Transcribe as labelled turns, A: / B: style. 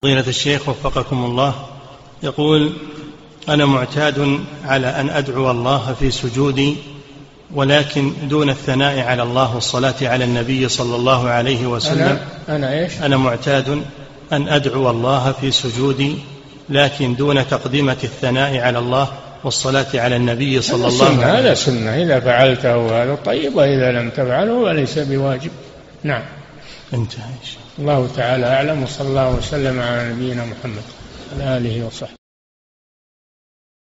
A: فضيلة الشيخ وفقكم الله، يقول: أنا معتاد على أن أدعو الله في سجودي، ولكن دون الثناء على الله والصلاة على النبي صلى الله عليه وسلم. أنا معتاد أن أدعو الله في سجودي، لكن دون تقدمة الثناء على الله والصلاة على النبي صلى الله عليه وسلم.
B: هذا سنة، إذا فعلته هذا طيب، وإذا لم تفعله فليس بواجب. نعم.
A: انتهى.
B: الله تعالى أعلم، وصلى الله وسلم على نبينا محمد وعلى آله وصحبه.